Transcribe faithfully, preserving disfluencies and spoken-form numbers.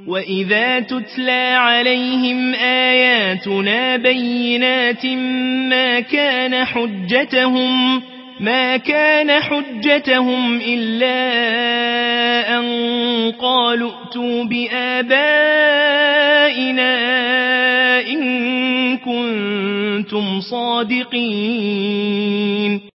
وإذا تتلى عليهم آياتنا بينات ما كان حجتهم ما كان حجتهم إلا أن قالوا ائتوا بآبائنا إن كنتم صادقين